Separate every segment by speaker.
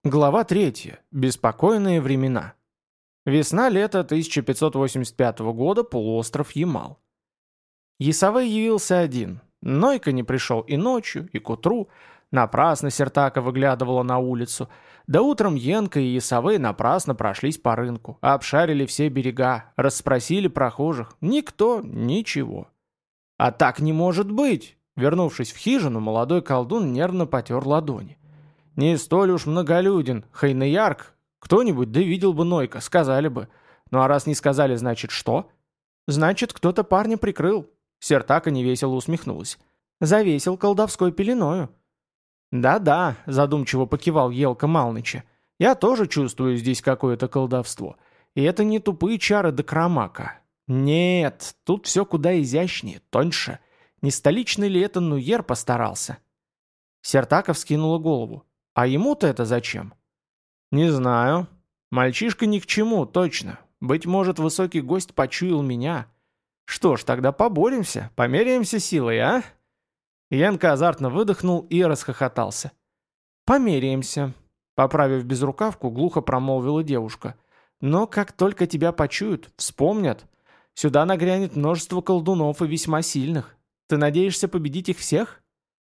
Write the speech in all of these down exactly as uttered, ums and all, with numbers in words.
Speaker 1: Глава третья. Беспокойные времена. Весна-лето тысяча пятьсот восемьдесят пятого года, полуостров Ямал. Есавей явился один. Нойка не пришел и ночью, и к утру. Напрасно Сертака выглядывала на улицу. Да утром Енка и Есавей напрасно прошлись по рынку, обшарили все берега, расспросили прохожих. Никто, ничего. А так не может быть! Вернувшись в хижину, молодой колдун нервно потер ладони. Не столь уж многолюден, Хайнеярк. Кто-нибудь да видел бы Нойка, сказали бы. Ну а раз не сказали, значит что? Значит, кто-то парня прикрыл. Сертака невесело усмехнулась. Завесил колдовской пеленою. Да-да, задумчиво покивал Елка Малныча. Я тоже чувствую здесь какое-то колдовство. И это не тупые чары Докромака. Нет, тут все куда изящнее, тоньше. Не столичный ли это Нуер постарался? Сертака вскинула голову. А ему-то это зачем? Не знаю. Мальчишка ни к чему, точно. Быть может, высокий гость почуял меня. Что ж, тогда поборемся, померяемся силой, а? Янка азартно выдохнул и расхохотался. Померяемся. Поправив безрукавку, глухо промолвила девушка. Но как только тебя почуют, вспомнят. Сюда нагрянет множество колдунов и весьма сильных. Ты надеешься победить их всех?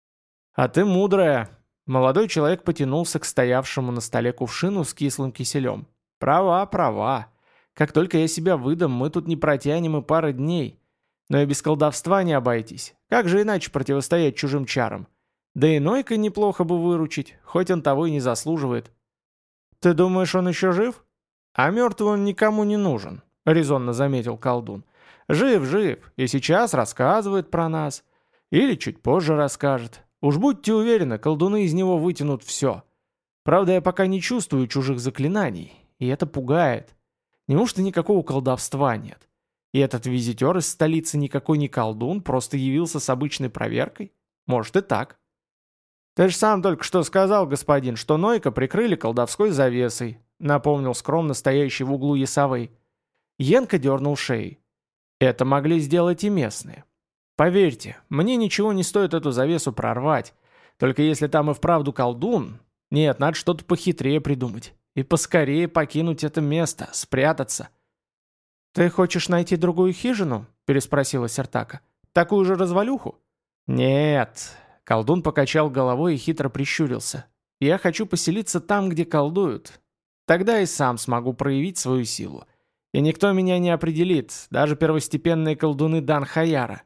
Speaker 1: А ты мудрая. Молодой человек потянулся к стоявшему на столе кувшину с кислым киселем. «Права, права. Как только я себя выдам, мы тут не протянем и пары дней. Но и без колдовства не обойтись. Как же иначе противостоять чужим чарам? Да и Нойка неплохо бы выручить, хоть он того и не заслуживает». «Ты думаешь, он еще жив?» «А мертвый он никому не нужен», — резонно заметил колдун. «Жив, жив, и сейчас рассказывает про нас. Или чуть позже расскажет. Уж будьте уверены, колдуны из него вытянут все. Правда, я пока не чувствую чужих заклинаний, и это пугает. Неужто никакого колдовства нет? И этот визитер из столицы никакой не колдун, просто явился с обычной проверкой? Может и так. Ты же сам только что сказал, господин, что Нойка прикрыли колдовской завесой, напомнил скромно стоящий в углу Есавей. Енка дернул шеей. Это могли сделать и местные. Поверьте, мне ничего не стоит эту завесу прорвать. Только если там и вправду колдун... Нет, надо что-то похитрее придумать. И поскорее покинуть это место, спрятаться. «Ты хочешь найти другую хижину?» – переспросила Сертака. «Такую же развалюху?» «Нет». Колдун покачал головой и хитро прищурился. «Я хочу поселиться там, где колдуют. Тогда и сам смогу проявить свою силу. И никто меня не определит, даже первостепенные колдуны Дан-Хаяра».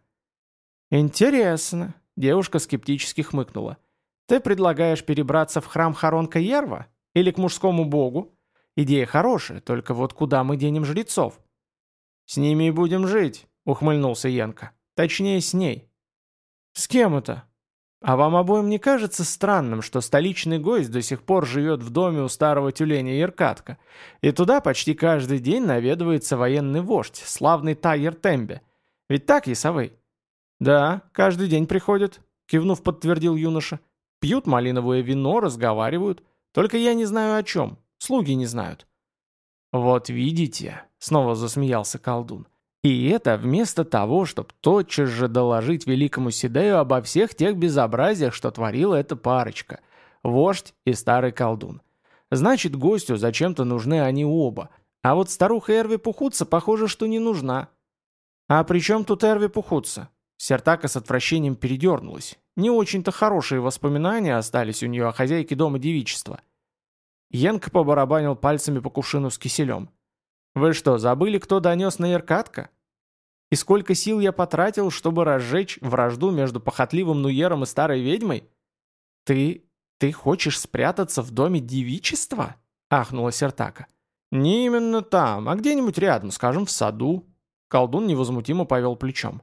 Speaker 1: «Интересно», — девушка скептически хмыкнула. «Ты предлагаешь перебраться в храм Харонка-Ярва? Или к мужскому богу? Идея хорошая, только вот куда мы денем жрецов?» «С ними и будем жить», — ухмыльнулся Янка. «Точнее, с ней». «С кем это?» «А вам обоим не кажется странным, что столичный гость до сих пор живет в доме у старого тюленя Еркатка, и туда почти каждый день наведывается военный вождь, славный Тайер Тембе? Ведь так, Есавей?» «Да, каждый день приходят», — кивнув, подтвердил юноша. «Пьют малиновое вино, разговаривают. Только я не знаю о чем. Слуги не знают». «Вот видите», — снова засмеялся колдун. «И это вместо того, чтобы тотчас же доложить великому Сидею обо всех тех безобразиях, что творила эта парочка. Вождь и старый колдун. Значит, гостю зачем-то нужны они оба. А вот старуха Эрви Пухутса, похоже, что не нужна». «А при чем тут Эрви Пухутса?» Сертака с отвращением передернулась. Не очень-то хорошие воспоминания остались у нее о хозяйке дома девичества. Енка побарабанил пальцами по кувшину с киселем. «Вы что, забыли, кто донес на Еркатка? И сколько сил я потратил, чтобы разжечь вражду между похотливым Нуером и старой ведьмой? Ты... ты хочешь спрятаться в доме девичества?» — ахнула Сертака. «Не именно там, а где-нибудь рядом, скажем, в саду». Колдун невозмутимо повел плечом.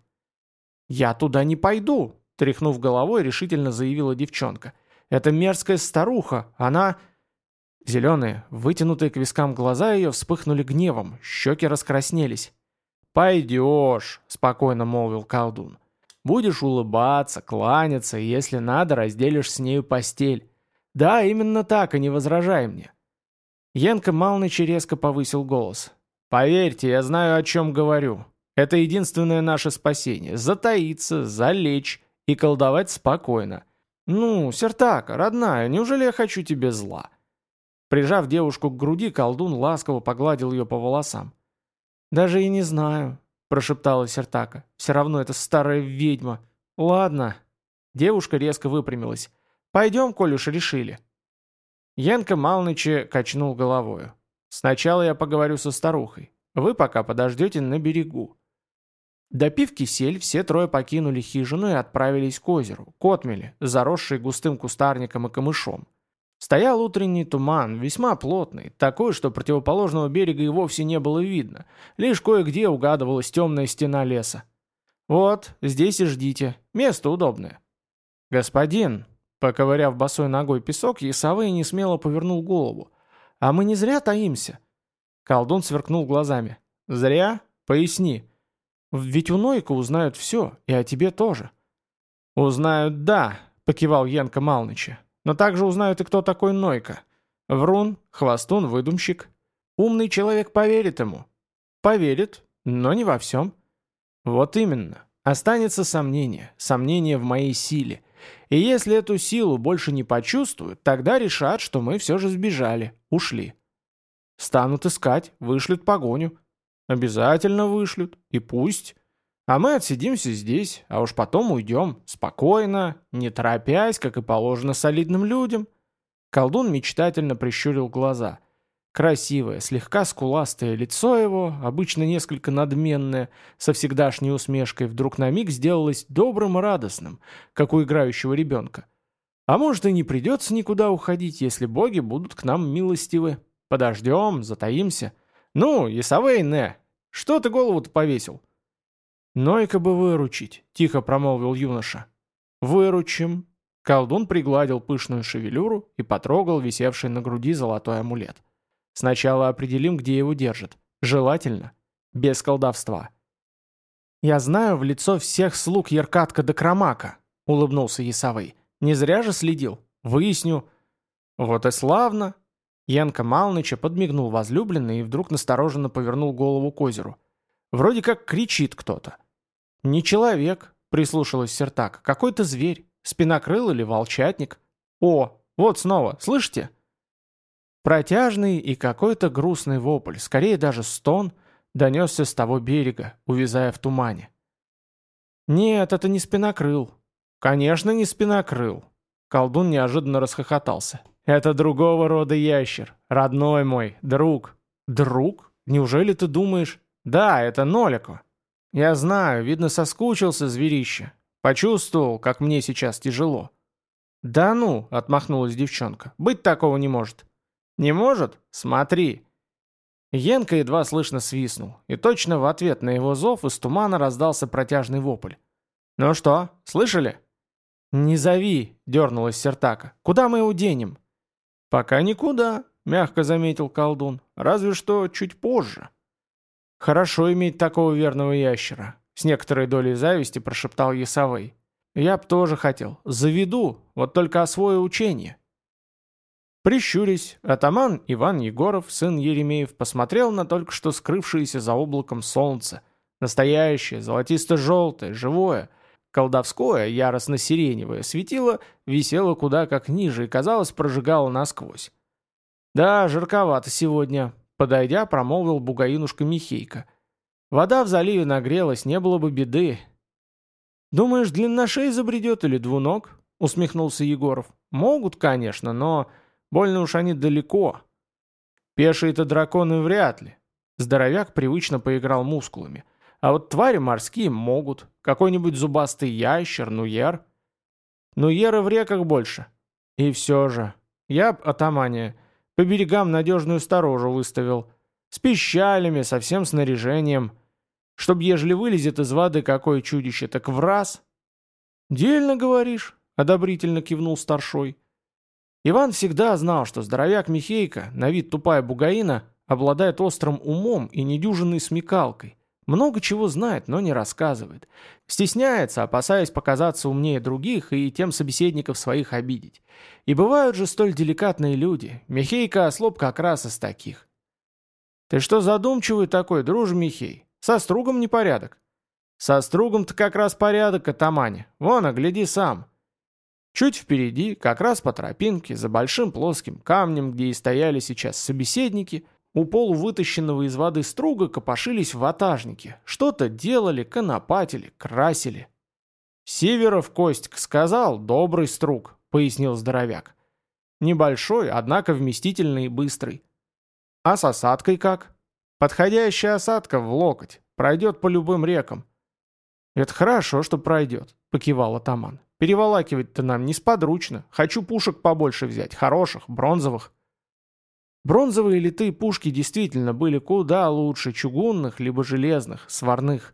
Speaker 1: «Я туда не пойду», — тряхнув головой, решительно заявила девчонка. «Это мерзкая старуха, она...» Зеленые, вытянутые к вискам глаза ее вспыхнули гневом, щеки раскраснелись. «Пойдешь», — спокойно молвил колдун. «Будешь улыбаться, кланяться, и если надо, разделишь с нею постель. Да, именно так, и не возражай мне». Янка Малныч резко повысил голос. «Поверьте, я знаю, о чем говорю. Это единственное наше спасение — затаиться, залечь и колдовать спокойно. Ну, Сертака, родная, неужели я хочу тебе зла?» Прижав девушку к груди, колдун ласково погладил ее по волосам. «Даже и не знаю», — прошептала Сертака. «Все равно это старая ведьма. Ладно». Девушка резко выпрямилась. «Пойдем, коль уж решили». Янка Малныча качнул головою. «Сначала я поговорю со старухой. Вы пока подождете на берегу». Допив кисель, все трое покинули хижину и отправились к озеру, к отмели, заросшей густым кустарником и камышом. Стоял утренний туман, весьма плотный, такой, что противоположного берега и вовсе не было видно, лишь кое-где угадывалась темная стена леса. «Вот, здесь и ждите, место удобное». «Господин», поковыряв босой ногой песок, Ясовый несмело повернул голову. «А мы не зря таимся?» Колдун сверкнул глазами. «Зря? Поясни». «Ведь у Нойка узнают все, и о тебе тоже». «Узнают, да», — покивал Янка Малныча. «Но также узнают и кто такой Нойка. Врун, хвостун, выдумщик. Умный человек поверит ему». «Поверит, но не во всем». «Вот именно. Останется сомнение, сомнение в моей силе. И если эту силу больше не почувствуют, тогда решат, что мы все же сбежали, ушли. Станут искать, вышлют погоню. Обязательно вышлют, и пусть. А мы отсидимся здесь, а уж потом уйдем, спокойно, не торопясь, как и положено солидным людям». Колдун мечтательно прищурил глаза. Красивое, слегка скуластое лицо его, обычно несколько надменное, со всегдашней усмешкой, вдруг на миг сделалось добрым и радостным, как у играющего ребенка. «А может, и не придется никуда уходить, если боги будут к нам милостивы. Подождем, затаимся. Ну, Ясовей, не, что ты голову-то повесил?» «Нойка бы выручить», — тихо промолвил юноша. «Выручим». Колдун пригладил пышную шевелюру и потрогал висевший на груди золотой амулет. «Сначала определим, где его держат. Желательно. Без колдовства». «Я знаю в лицо всех слуг Яркатка да Крамака», — улыбнулся Ясовый. «Не зря же следил. Выясню». «Вот и славно». Янка Малныча подмигнул возлюбленный и вдруг настороженно повернул голову к озеру. Вроде как кричит кто-то. «Не человек», — прислушалась Сертака, — «какой-то зверь, спинокрыл или волчатник. О, вот снова, слышите?» Протяжный и какой-то грустный вопль, скорее даже стон, донесся с того берега, увязая в тумане. «Нет, это не спинокрыл». «Конечно, не спинокрыл». Колдун неожиданно расхохотался. «Это другого рода ящер, родной мой, друг». «Друг? Неужели ты думаешь?» «Да, это Нолико. Я знаю, видно, соскучился зверище. Почувствовал, как мне сейчас тяжело». «Да ну», — отмахнулась девчонка, — «быть такого не может». «Не может? Смотри». Янка едва слышно свистнул, и точно в ответ на его зов из тумана раздался протяжный вопль. «Ну что, слышали?» «Не зови», — дернулась Сертака. «Куда мы его денем?» «Пока никуда», — мягко заметил колдун. «Разве что чуть позже». «Хорошо иметь такого верного ящера», — с некоторой долей зависти прошептал Ясовый. «Я б тоже хотел. Заведу, вот только освою учение». Прищурясь, атаман Иван Егоров, сын Еремеев, посмотрел на только что скрывшееся за облаком солнце. Настоящее, золотисто-желтое, живое, колдовское, яростно-сиреневое светило висело куда как ниже и, казалось, прожигало насквозь. «Да, жарковато сегодня», — подойдя, промолвил бугаинушка Михейка. «Вода в заливе нагрелась, не было бы беды». «Думаешь, длинношей забредет или двуног?» — усмехнулся Егоров. «Могут, конечно, но больно уж они далеко. Пешие-то драконы вряд ли». Здоровяк привычно поиграл мускулами. «А вот твари морские могут. Какой-нибудь зубастый ящер, нуер». «Нуеры в реках больше». «И все же. Я б, атамане, по берегам надежную сторожу выставил. С пищалями, со всем снаряжением. Чтоб, ежели вылезет из воды какое чудище, так в раз». «Дельно говоришь», — одобрительно кивнул старшой. Иван всегда знал, что здоровяк Михейка, на вид тупая бугаина, обладает острым умом и недюжинной смекалкой. Много чего знает, но не рассказывает. Стесняется, опасаясь показаться умнее других и тем собеседников своих обидеть. И бывают же столь деликатные люди. Михейка ослоп как раз из таких. «Ты что задумчивый такой, друж Михей? Со стругом непорядок». «Со стругом-то как раз порядок, атамане. Вон, огляди сам». Чуть впереди, как раз по тропинке, за большим плоским камнем, где и стояли сейчас собеседники, у полувытащенного из воды струга копошились ватажники. Что-то делали, конопатили, красили. «Северов Костик сказал, добрый струг», — пояснил здоровяк. «Небольшой, однако вместительный и быстрый». «А с осадкой как?» «Подходящая осадка в локоть, пройдет по любым рекам». «Это хорошо, что пройдет», — покивал атаман. «Переволакивать-то нам несподручно. Хочу пушек побольше взять, хороших, бронзовых». Бронзовые литые пушки действительно были куда лучше чугунных либо железных, сварных.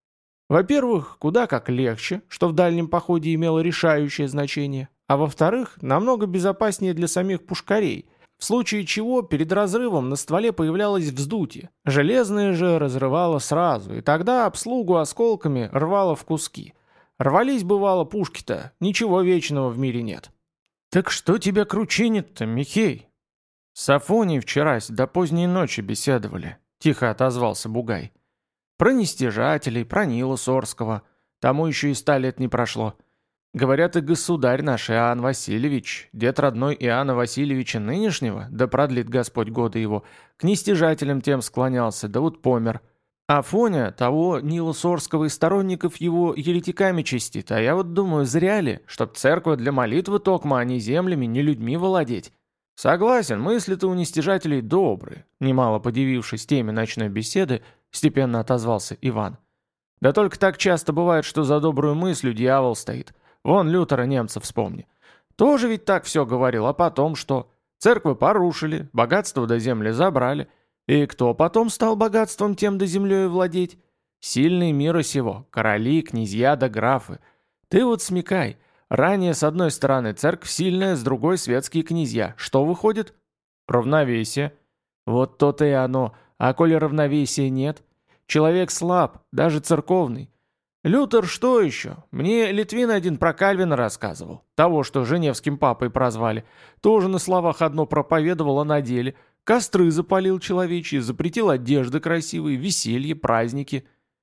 Speaker 1: Во-первых, куда как легче, что в дальнем походе имело решающее значение, а во-вторых, намного безопаснее для самих пушкарей, в случае чего перед разрывом на стволе появлялось вздутие. Железное же разрывало сразу, и тогда обслугу осколками рвало в куски. Рвались, бывало, пушки-то, ничего вечного в мире нет. «Так что тебя кручинит-то, Михей?» «С Афоней вчерась до поздней ночи беседовали», — тихо отозвался Бугай. «Про нестяжателей, про Нила Сорского. Тому еще и ста лет не прошло. Говорят, и государь наш Иоанн Васильевич, дед родной Иоанна Васильевича нынешнего, да продлит Господь годы его, к нестяжателям тем склонялся, да вот помер. Афоня того Нила Сорского и сторонников его еретиками чистит, а я вот думаю, зря ли, чтоб церковь для молитвы токма, а не землями, не людьми владеть». «Согласен, мысли-то у нестяжателей добрые», немало подивившись теме ночной беседы, степенно отозвался Иван. «Да только так часто бывает, что за добрую мыслью дьявол стоит. Вон Лютера немца вспомни. Тоже ведь так все говорил, а потом что? Церквы порушили, богатство до земли забрали. И кто потом стал богатством тем до землей владеть? Сильные мира сего, короли, князья да графы. Ты вот смекай, ранее с одной стороны церковь сильная, с другой светские князья. Что выходит? Равновесие. Вот то-то и оно. А коли равновесия нет? Человек слаб, даже церковный. Лютер что еще? Мне Литвин один про Кальвина рассказывал. Того, что Женевским папой прозвали. Тоже на словах одно проповедовал, а на деле. Костры запалил человечьи, запретил одежды красивые, веселье, праздники.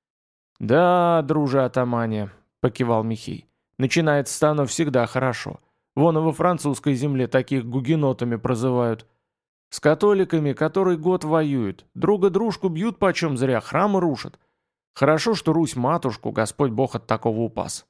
Speaker 1: «Да, друже атамане», — покивал Михей. «Начинается-то оно всегда хорошо. Вон и во французской земле таких гугенотами прозывают. С католиками, который год воюют, друга дружку бьют почем зря, храмы рушат. Хорошо, что Русь-матушку Господь Бог от такого упас».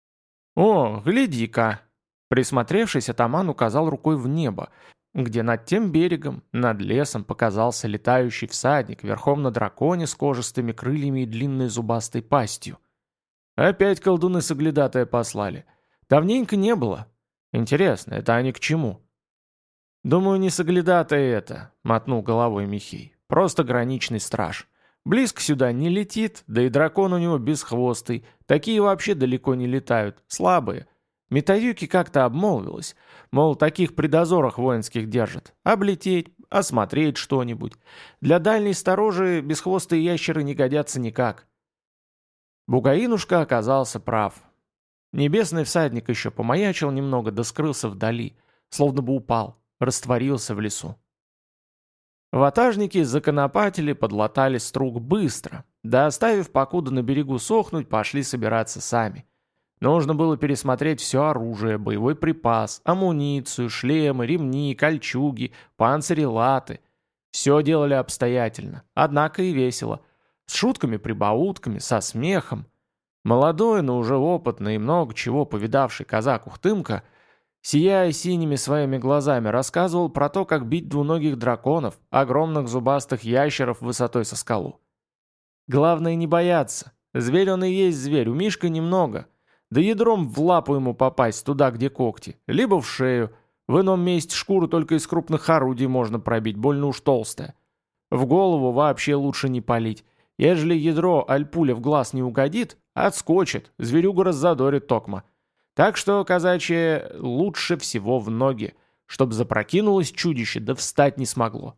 Speaker 1: «О, гляди-ка!» Присмотревшись, атаман указал рукой в небо, где над тем берегом, над лесом показался летающий всадник верхом на драконе с кожистыми крыльями и длинной зубастой пастью. Опять колдуны соглядатая послали. Давненько не было. Интересно, это они к чему? «Думаю, не соглядатая это», — мотнул головой Михей. «Просто граничный страж. Близко сюда не летит, да и дракон у него бесхвостый. Такие вообще далеко не летают, слабые. Митаюки как-то обмолвилась, мол, таких при дозорах воинских держат. Облететь, осмотреть что-нибудь. Для дальней сторожи бесхвостые ящеры не годятся никак». Бугаинушка оказался прав. Небесный всадник еще помаячил немного, да скрылся вдали, словно бы упал, растворился в лесу. Ватажники законопатили, подлатали струг быстро, да оставив покуда на берегу сохнуть, пошли собираться сами. Нужно было пересмотреть все оружие, боевой припас, амуницию, шлемы, ремни, кольчуги, панцири, латы. Все делали обстоятельно, однако и весело. С шутками-прибаутками, со смехом. Молодой, но уже опытный и много чего повидавший казак Ухтымка, сияя синими своими глазами, рассказывал про то, как бить двуногих драконов, огромных зубастых ящеров высотой со скалу. Главное не бояться. Зверь он и есть зверь, у Мишка немного. Да ядром в лапу ему попасть туда, где когти, либо в шею. В ином месте шкуру только из крупных орудий можно пробить, больно уж толстая. В голову вообще лучше не палить. Ежели ядро аль пуля в глаз не угодит, отскочит, зверюга раззадорит токма. Так что, казачье, лучше всего в ноги, чтоб запрокинулось чудище, да встать не смогло.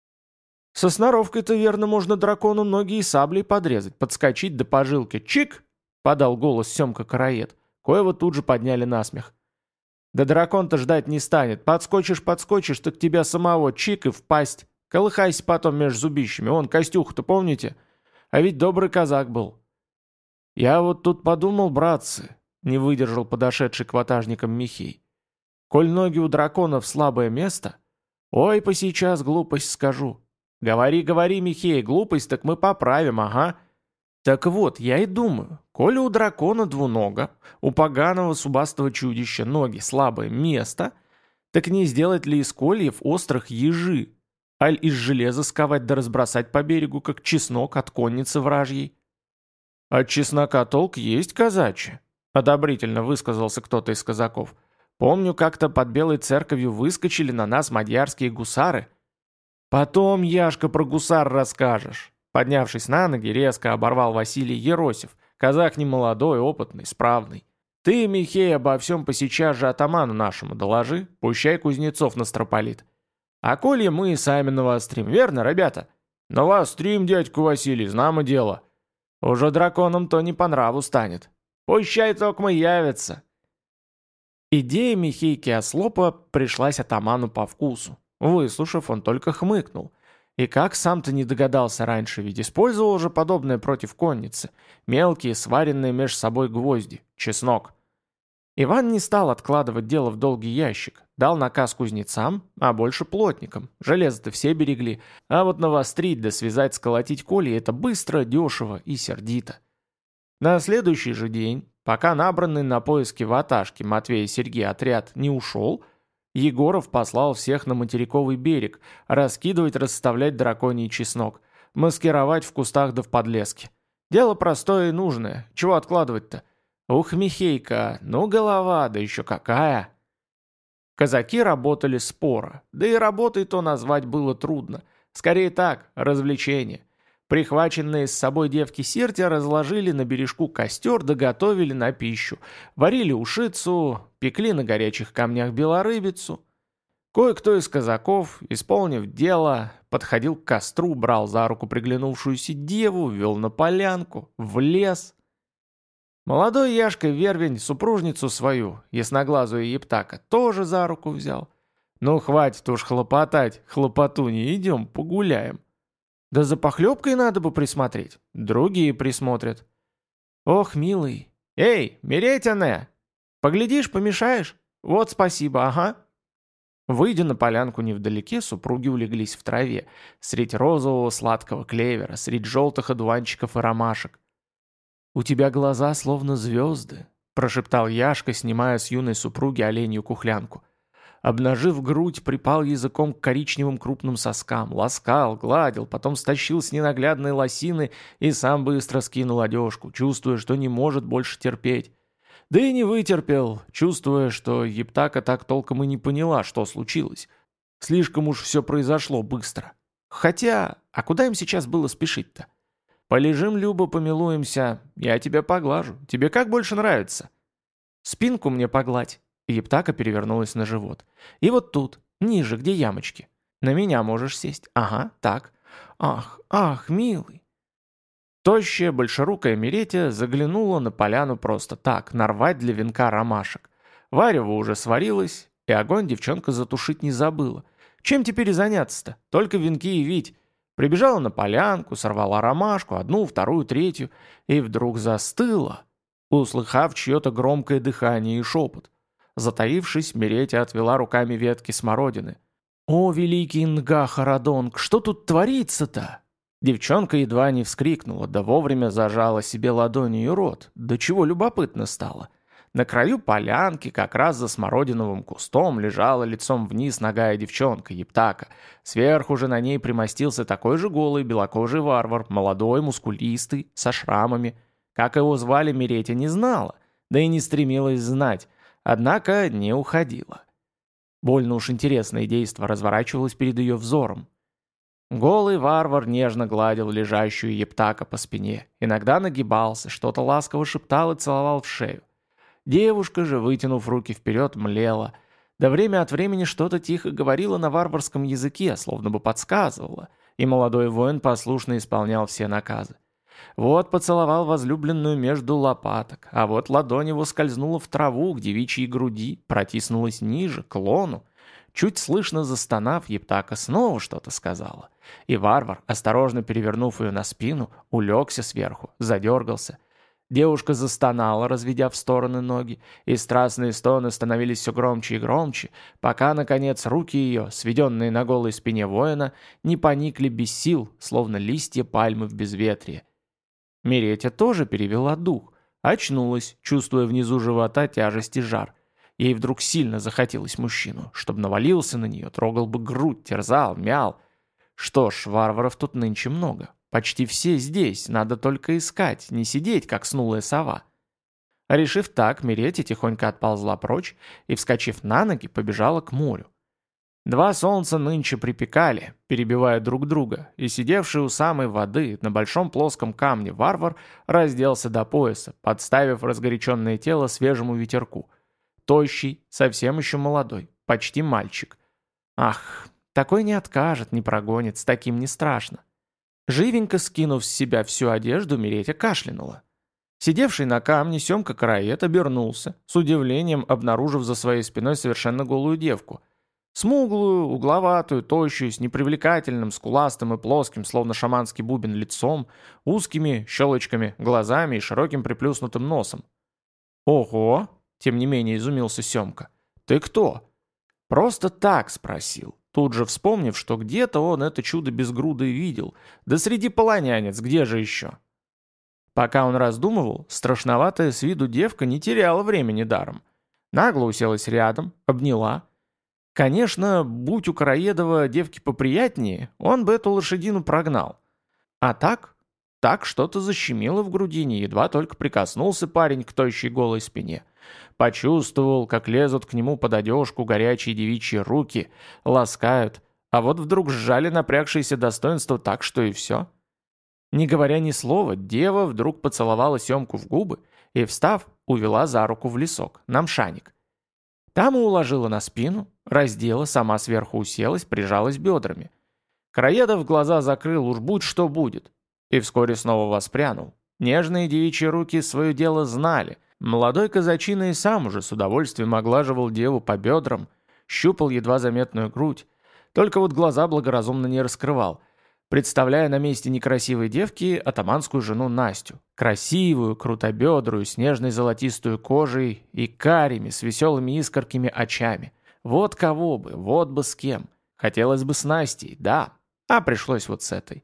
Speaker 1: Со сноровкой-то верно можно дракону ноги и саблей подрезать, подскочить до пожилки. Чик! Подал голос Семка Караед, коего тут же подняли насмех. Да дракон-то ждать не станет. Подскочишь-подскочишь, так тебя самого чик и впасть. Колыхайся потом между зубищами. Он, Костюху-то помните? А ведь добрый казак был. Я вот тут подумал, братцы, не выдержал подошедший к ватажникам Михей. «Коль ноги у драконов слабое место...» «Ой, посейчас глупость скажу». «Говори, говори, Михей, глупость так мы поправим, ага». «Так вот, я и думаю, коли у дракона двунога, у поганого зубастого чудища ноги слабое место, так не сделать ли из кольев острых ежи, аль из железа сковать да разбросать по берегу, как чеснок от конницы вражьей?» «От чеснока толк есть, казачьи», — одобрительно высказался кто-то из казаков. «Помню, как-то под Белой церковью выскочили на нас мадьярские гусары». «Потом, Яшка, про гусар расскажешь». Поднявшись на ноги, резко оборвал Василий Еросев, казак немолодой, опытный, справный. «Ты, Михей, обо всем посейчас же атаману нашему доложи, пущай Кузнецов настропалит. А коли мы сами навострим, верно, ребята?» «Навострим, дядьку Василий, знамо дело. Уже драконам то не по нраву станет. Пущай токмо явится». Идея Михейки Ослопа пришлась атаману по вкусу. Выслушав, он только хмыкнул. И как сам-то не догадался раньше, ведь использовал уже подобное против конницы. Мелкие, сваренные меж собой гвозди, чеснок. Иван не стал откладывать дело в долгий ящик. Дал наказ кузнецам, а больше плотникам. Железо-то все берегли. А вот навострить да связать, сколотить колей — это быстро, дешево и сердито. На следующий же день, пока набранный на поиски ваташки Матвей и Сергей отряд не ушел, Егоров послал всех на материковый берег, раскидывать, расставлять драконий чеснок, маскировать в кустах да в подлеске. Дело простое и нужное, чего откладывать-то? Ух, Михейка, ну голова, да еще какая! Казаки работали споро, да и работой-то назвать было трудно. Скорее так, развлечение. Прихваченные с собой девки Сиртя разложили на бережку костер да готовили на пищу. Варили ушицу, пекли на горячих камнях белорыбицу. Кое-кто из казаков, исполнив дело, подходил к костру, брал за руку приглянувшуюся деву, вел на полянку, в лес. Молодой Яшка Вервень супружницу свою, ясноглазую Ептака, тоже за руку взял. «Ну, хватит уж хлопотать, хлопотуни, идем погуляем». «Да за похлебкой надо бы присмотреть. Другие присмотрят». «Ох, милый. Эй, Меретяне! Поглядишь, помешаешь? Вот спасибо, ага». Выйдя на полянку невдалеке, супруги улеглись в траве, средь розового сладкого клевера, средь желтых одуванчиков и ромашек. «У тебя глаза словно звезды», — прошептал Яшка, снимая с юной супруги оленью кухлянку. Обнажив грудь, припал языком к коричневым крупным соскам, ласкал, гладил, потом стащил с ненаглядной лосины и сам быстро скинул одежку, чувствуя, что не может больше терпеть. Да и не вытерпел, чувствуя, что Ептака так толком и не поняла, что случилось. Слишком уж все произошло быстро. Хотя, а куда им сейчас было спешить-то? «Полежим, Люба, помилуемся, я тебя поглажу. Тебе как больше нравится?» «Спинку мне погладь». Ептака перевернулась на живот. «И вот тут, ниже, где ямочки. На меня можешь сесть. Ага, так. Ах, ах, милый». Тощая, большерукая Меретия заглянула на поляну просто так, нарвать для венка ромашек. Варево уже сварилось, и огонь девчонка затушить не забыла. Чем теперь заняться-то? Только венки и вить. Прибежала на полянку, сорвала ромашку, одну, вторую, третью, и вдруг застыла, услыхав чье-то громкое дыхание и шепот. Затаившись, Меретия отвела руками ветки смородины. «О, великий Нга-Харадонг, что тут творится-то?» Девчонка едва не вскрикнула, да вовремя зажала себе ладонью рот, до чего любопытно стало. На краю полянки, как раз за смородиновым кустом, лежала лицом вниз нагая девчонка, Ептака. Сверху же на ней примостился такой же голый белокожий варвар, молодой, мускулистый, со шрамами. Как его звали, Меретия не знала, да и не стремилась знать. Однако не уходила. Больно уж интересное действо разворачивалось перед ее взором. Голый варвар нежно гладил лежащую Ептака по спине, иногда нагибался, что-то ласково шептал и целовал в шею. Девушка же, вытянув руки вперед, млела, да время от времени что-то тихо говорила на варварском языке, словно бы подсказывала, и молодой воин послушно исполнял все наказы. Вот поцеловал возлюбленную между лопаток, а вот ладонь его скользнула в траву к девичьей груди, протиснулась ниже, к лону. Чуть слышно застонав, Ептака снова что-то сказала. И варвар, осторожно перевернув ее на спину, улегся сверху, задергался. Девушка застонала, разведя в стороны ноги, и страстные стоны становились все громче и громче, пока, наконец, руки ее, сведенные на голой спине воина, не поникли без сил, словно листья пальмы в безветрие. Меретя тоже перевела дух, очнулась, чувствуя внизу живота тяжесть и жар. Ей вдруг сильно захотелось мужчину, чтобы навалился на нее, трогал бы грудь, терзал, мял. Что ж, варваров тут нынче много. Почти все здесь, надо только искать, не сидеть, как снулая сова. Решив так, Меретя тихонько отползла прочь и, вскочив на ноги, побежала к морю. Два солнца нынче припекали, перебивая друг друга, и сидевший у самой воды на большом плоском камне варвар разделся до пояса, подставив разгоряченное тело свежему ветерку. Тощий, совсем еще молодой, почти мальчик. Ах, такой не откажет, не прогонит, с таким не страшно. Живенько скинув с себя всю одежду, Меретя кашлянула. Сидевший на камне Семка-караед обернулся, с удивлением обнаружив за своей спиной совершенно голую девку. Смуглую, угловатую, тощую, с непривлекательным, скуластым и плоским, словно шаманский бубен, лицом, узкими щелочками, глазами и широким приплюснутым носом. «Ого!» — тем не менее изумился Семка. «Ты кто?» «Просто так спросил». Тут же вспомнив, что где-то он это чудо безгрудое видел. Да среди полонянец, где же еще? Пока он раздумывал, страшноватая с виду девка не теряла времени даром. Нагло уселась рядом, обняла. Конечно, будь у Караедова девки поприятнее, он бы эту лошадину прогнал. А так? Так что-то защемило в грудине, едва только прикоснулся парень к тощей голой спине. Почувствовал, как лезут к нему под одежку горячие девичьи руки, ласкают, а вот вдруг сжали напрягшееся достоинство так, что и все. Не говоря ни слова, дева вдруг поцеловала Семку в губы и, встав, увела за руку в лесок, на мшаник. Там и уложила на спину, раздела, сама сверху уселась, прижалась бедрами. Караедов глаза закрыл, уж будь что будет, и вскоре снова воспрянул. Нежные девичьи руки свое дело знали. Молодой казачина и сам уже с удовольствием оглаживал деву по бедрам, щупал едва заметную грудь, только вот глаза благоразумно не раскрывал, представляя на месте некрасивой девки атаманскую жену Настю, красивую, крутобедрую, с нежной золотистую кожей и карими, с веселыми искоркими очами. Вот кого бы, вот бы с кем. Хотелось бы с Настей, да, а пришлось вот с этой.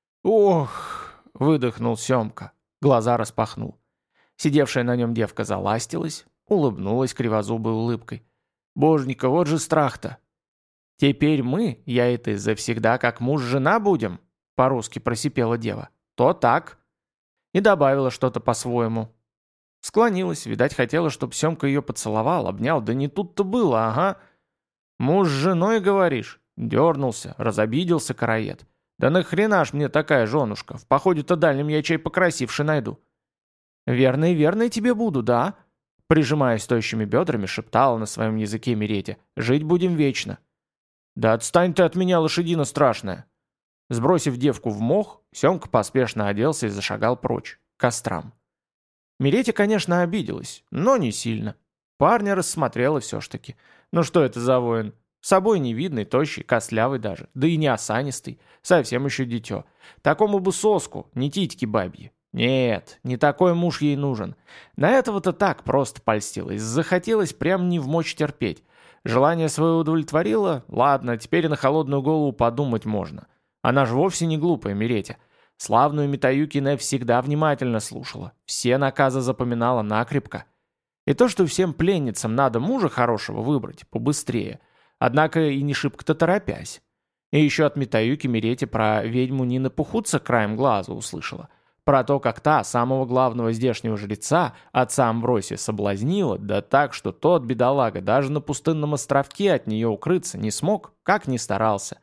Speaker 1: «Ох!» — выдохнул Семка, глаза распахнул. Сидевшая на нем девка заластилась, улыбнулась кривозубой улыбкой. «Боженька, вот же страх-то!» «Теперь мы, я и ты, завсегда как муж-жена будем?» — по-русски просипела дева. «То так». И добавила что-то по-своему. Склонилась, видать, хотела, чтоб Семка ее поцеловал, обнял, да не тут-то было, ага. «Муж с женой, говоришь?» — дернулся, разобиделся караед. «Да нахрена ж мне такая женушка? В походе-то дальнем я чай покрасивше найду». «Верной, верной тебе буду, да?» Прижимаясь тощими бедрами, шептала на своем языке Меретя. «Жить будем вечно». «Да отстань ты от меня, лошадина страшная!» Сбросив девку в мох, Семка поспешно оделся и зашагал прочь, к кострам. Меретя, конечно, обиделась, но не сильно. Парня рассмотрела все ж таки. Ну что это за воин? Собой невидный, тощий, костлявый даже, да и не осанистый, совсем еще дитё. Такому бы соску, не титьки бабьи. Нет, не такой муж ей нужен. На этого-то так просто польстилась, захотелось прям не в мочь терпеть. Желание свое удовлетворило, ладно, теперь на холодную голову подумать можно. Она же вовсе не глупая, Меретя. Славную Митаюкина всегда внимательно слушала, все наказы запоминала накрепко. И то, что всем пленницам надо мужа хорошего выбрать, побыстрее, однако и не шибко-то торопясь. И еще от Митаюки Меретя про ведьму Нины Пухутца краем глаза услышала. Про то, как та самого главного здешнего жреца, отца Амвросия, соблазнила, да так, что тот, бедолага, даже на пустынном островке от нее укрыться не смог, как ни старался.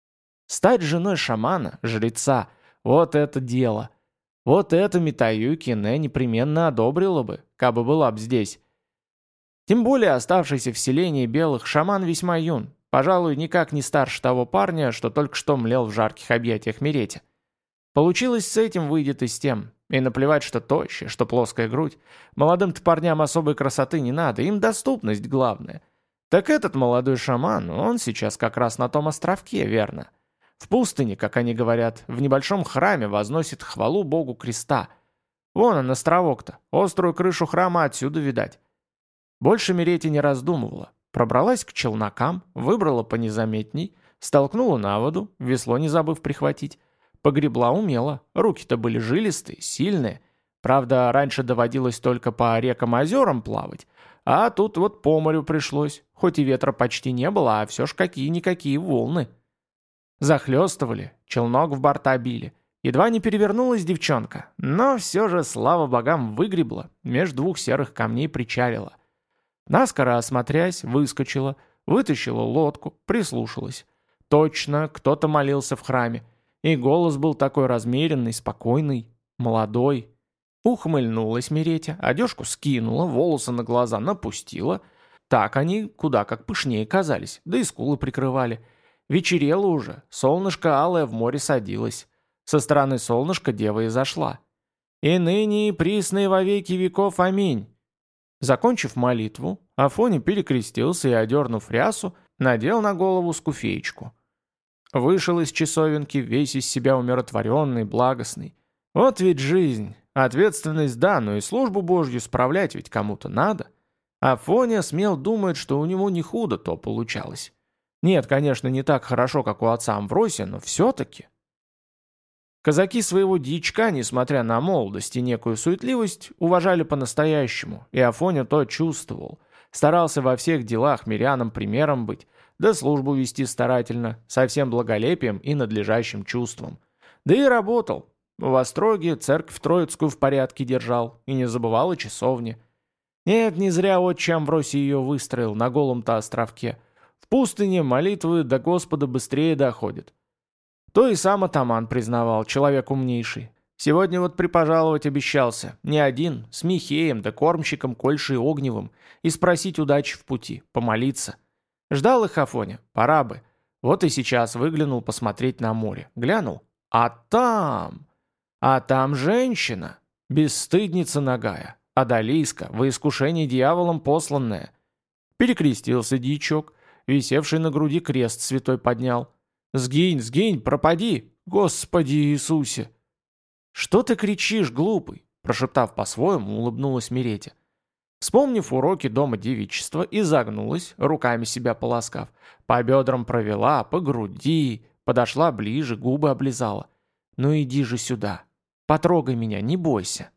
Speaker 1: Стать женой шамана, жреца, вот это дело. Вот это Митаюки Нэ непременно одобрила бы, кабы была б здесь. Тем более оставшийся в селении белых шаман весьма юн, пожалуй, никак не старше того парня, что только что млел в жарких объятиях Меретя. Получилось с этим, выйдет и с тем. И наплевать, что тощая, что плоская грудь. Молодым-то парням особой красоты не надо, им доступность главное. Так этот молодой шаман, он сейчас как раз на том островке, верно? В пустыне, как они говорят, в небольшом храме возносит хвалу богу креста. Вон он, островок-то, острую крышу храма отсюда видать. Больше Меретя не раздумывала. Пробралась к челнокам, выбрала понезаметней, столкнула на воду, весло не забыв прихватить. Погребла умело, руки-то были жилистые, сильные. Правда, раньше доводилось только по рекам и озерам плавать, а тут вот по морю пришлось, хоть и ветра почти не было, а все ж какие-никакие волны. Захлестывали, челнок в борта били. Едва не перевернулась девчонка, но все же, слава богам, выгребла, меж двух серых камней причалила. Наскоро осмотрясь, выскочила, вытащила лодку, прислушалась. Точно, кто-то молился в храме, и голос был такой размеренный, спокойный, молодой. Ухмыльнулась Меретя, одежку скинула, волосы на глаза напустила. Так они куда как пышнее казались, да и скулы прикрывали. Вечерело уже, солнышко алое в море садилось. Со стороны солнышка дева и зашла. «И ныне и присно и во веки веков, аминь». Закончив молитву, Афоня перекрестился и, одернув рясу, надел на голову скуфеечку. Вышел из часовенки, весь из себя умиротворенный, благостный. Вот ведь жизнь. Ответственность да, но и службу Божью справлять ведь кому-то надо. Афоня смел думать, что у него не худо то получалось. Нет, конечно, не так хорошо, как у отца Амвросия, но все-таки. Казаки своего дьячка, несмотря на молодость и некую суетливость, уважали по-настоящему, и Афоня то чувствовал. Старался во всех делах мирянам примером быть, да службу вести старательно, со всем благолепием и надлежащим чувством. Да и работал. В Остроге церковь Троицкую в порядке держал и не забывал о часовне. Нет, не зря отче Амвросий ее выстроил на голом-то островке. В пустыне молитвы до Господа быстрее доходят. То и сам атаман признавал, человек умнейший. Сегодня вот припожаловать обещался, не один, с Михеем да кормщиком Кольшей Огневым, и спросить удачи в пути, помолиться. Ждал их Афоня, пора бы. Вот и сейчас выглянул посмотреть на море. Глянул, а там... А там женщина, бесстыдница нагая, одолиска, во искушение дьяволом посланная. Перекрестился дьячок, висевший на груди крест святой поднял. «Сгинь, сгинь, пропади, Господи Иисусе!» «Что ты кричишь, глупый?» Прошептав по-своему, улыбнулась Меретя. Вспомнив уроки дома девичества, изогнулась, руками себя полоскав. По бедрам провела, по груди, подошла ближе, губы облизала. «Ну иди же сюда, потрогай меня, не бойся».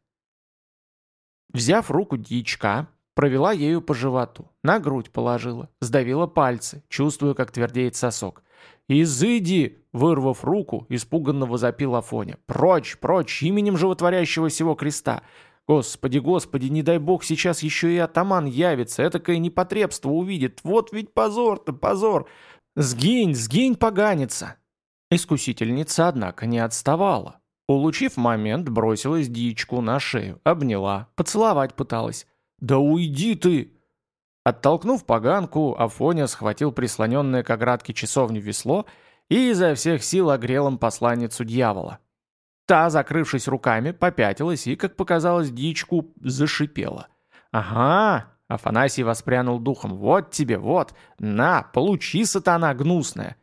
Speaker 1: Взяв руку дьячка, провела ею по животу, на грудь положила, сдавила пальцы, чувствуя, как твердеет сосок. «Изыди!» — вырвав руку, испуганно возопил Афоня. «Прочь, прочь, именем животворящего сего креста! Господи, Господи, не дай бог сейчас еще и атаман явится, этакое непотребство увидит, вот ведь позор-то, позор! Сгинь, сгинь, поганица!» Искусительница, однако, не отставала. Улучив момент, бросилась дьячку на шею, обняла, поцеловать пыталась. «Да уйди ты!» Оттолкнув поганку, Афоня схватил прислоненное к оградке часовню весло и изо всех сил огрел им посланницу дьявола. Та, закрывшись руками, попятилась и, как показалось дьячку, зашипела. «Ага!» — Афанасий воспрянул духом. «Вот тебе, вот! На, получи, сатана гнусная!»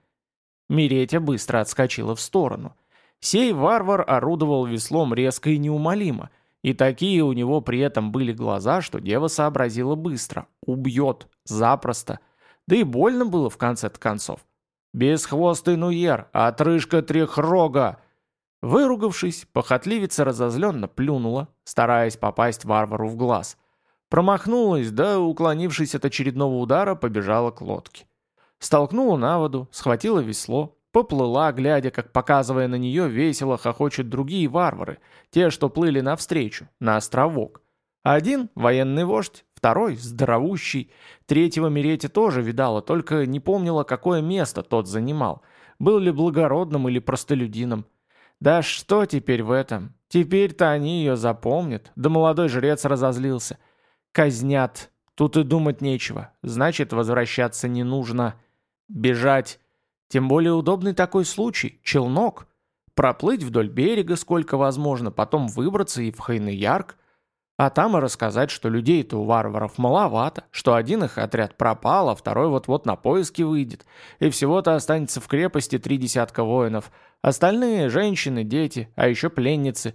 Speaker 1: Меретя быстро отскочила в сторону. Сей варвар орудовал веслом резко и неумолимо, и такие у него при этом были глаза, что дева сообразила быстро. Убьет, запросто. Да и больно было в конце-то концов. «Бесхвостый нуер, отрыжка трехрога!» Выругавшись, похотливица разозленно плюнула, стараясь попасть варвару в глаз. Промахнулась, да, уклонившись от очередного удара, побежала к лодке. Столкнула на воду, схватила весло, поплыла, глядя, как, показывая на нее, весело хохочут другие варвары, те, что плыли навстречу, на островок. Один — военный вождь, второй — здоровущий, третьего Меретя тоже видала, только не помнила, какое место тот занимал, был ли благородным или простолюдином. Да что теперь в этом? Теперь-то они ее запомнят, да молодой жрец разозлился. Казнят, тут и думать нечего, значит, возвращаться не нужно. Бежать. Тем более удобный такой случай, челнок. Проплыть вдоль берега сколько возможно, потом выбраться и в Хайны-Ярк. А там и рассказать, что людей-то у варваров маловато, что один их отряд пропал, а второй вот-вот на поиски выйдет, и всего-то останется в крепости три десятка воинов. Остальные — женщины, дети, а еще пленницы.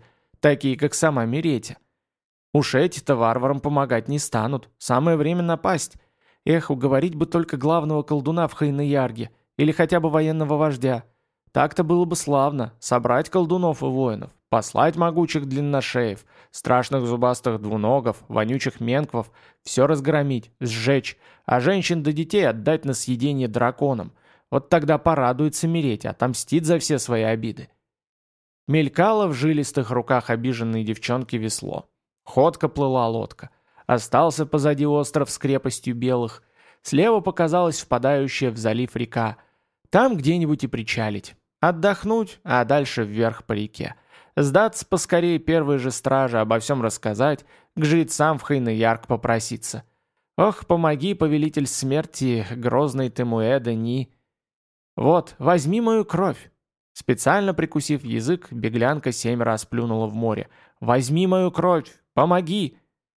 Speaker 1: такие, как сама Меретя. Уж эти-то варварам помогать не станут, самое время напасть. Эх, уговорить бы только главного колдуна в Хайнаярге, или хотя бы военного вождя. Так-то было бы славно, собрать колдунов и воинов, послать могучих длинношеев, страшных зубастых двуногов, вонючих менквов, все разгромить, сжечь, а женщин до детей отдать на съедение драконам. Вот тогда порадуется Мереть, отомстит за все свои обиды. Мелькало в жилистых руках обиженной девчонки весло. Ходко плыла лодка. Остался позади остров с крепостью белых. Слева показалась впадающая в залив река. Там где-нибудь и причалить. Отдохнуть, а дальше вверх по реке. Сдаться поскорее первой же страже, обо всем рассказать, к жрецам в Хайнаярк попроситься. Ох, помоги, повелитель смерти, грозный ты Муэда Ни. Вот, возьми мою кровь. Специально прикусив язык, беглянка семь раз плюнула в море. «Возьми мою кровь! Помоги!»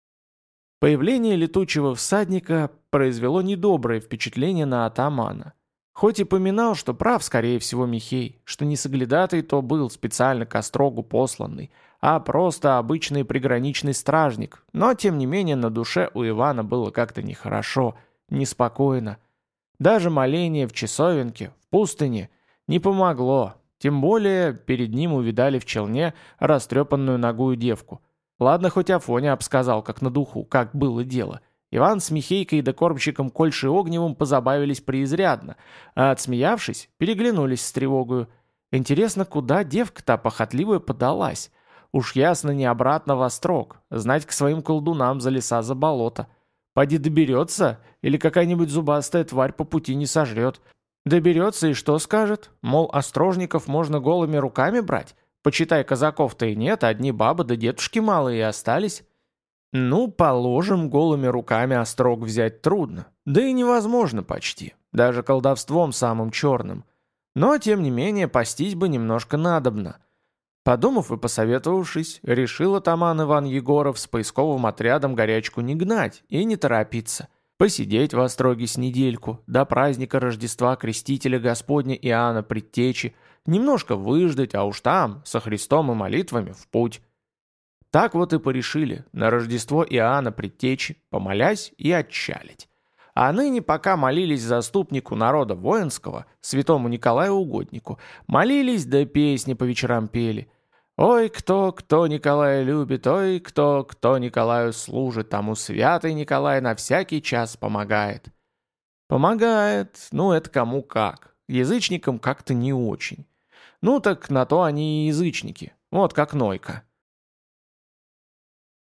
Speaker 1: Появление летучего всадника произвело недоброе впечатление на атамана. Хоть и поминал, что прав, скорее всего, Михей, что не соглядатый то был специально к острогу посланный, а просто обычный приграничный стражник, но, тем не менее, на душе у Ивана было как-то нехорошо, неспокойно. Даже моление в часовенке, в пустыне, не помогло. Тем более перед ним увидали в челне растрепанную ногую девку. Ладно, хоть Афоня обсказал, как на духу, как было дело. Иван с Михейкой да кормщиком Кольшей Огневым позабавились преизрядно, а отсмеявшись, переглянулись с тревогою. Интересно, куда девка-то похотливая подалась? Уж ясно не обратно во строк, знать к своим колдунам за леса за болото. Поди доберется, или какая-нибудь зубастая тварь по пути не сожрет. Доберется и что скажет? Мол, острожников можно голыми руками брать? Почитай, казаков-то и нет, одни бабы да дедушки малые и остались. Ну, положим, голыми руками острог взять трудно. Да и невозможно почти, даже колдовством самым черным. Но, тем не менее, пастись бы немножко надобно. Подумав и посоветовавшись, решил атаман Иван Егоров с поисковым отрядом горячку не гнать и не торопиться. Посидеть в остроге с недельку, до праздника Рождества Крестителя Господня Иоанна Предтечи, немножко выждать, а уж там, со Христом и молитвами, в путь. Так вот и порешили, на Рождество Иоанна Предтечи, помолясь и отчалить. А ныне, пока молились заступнику народа воинского, святому Николаю Угоднику, молились да песни по вечерам пели. «Ой, кто, кто Николая любит, ой, кто, кто Николаю служит, тому святый Николай на всякий час помогает». Помогает, ну это кому как, язычникам как-то не очень. Ну так на то они и язычники, вот как Нойка.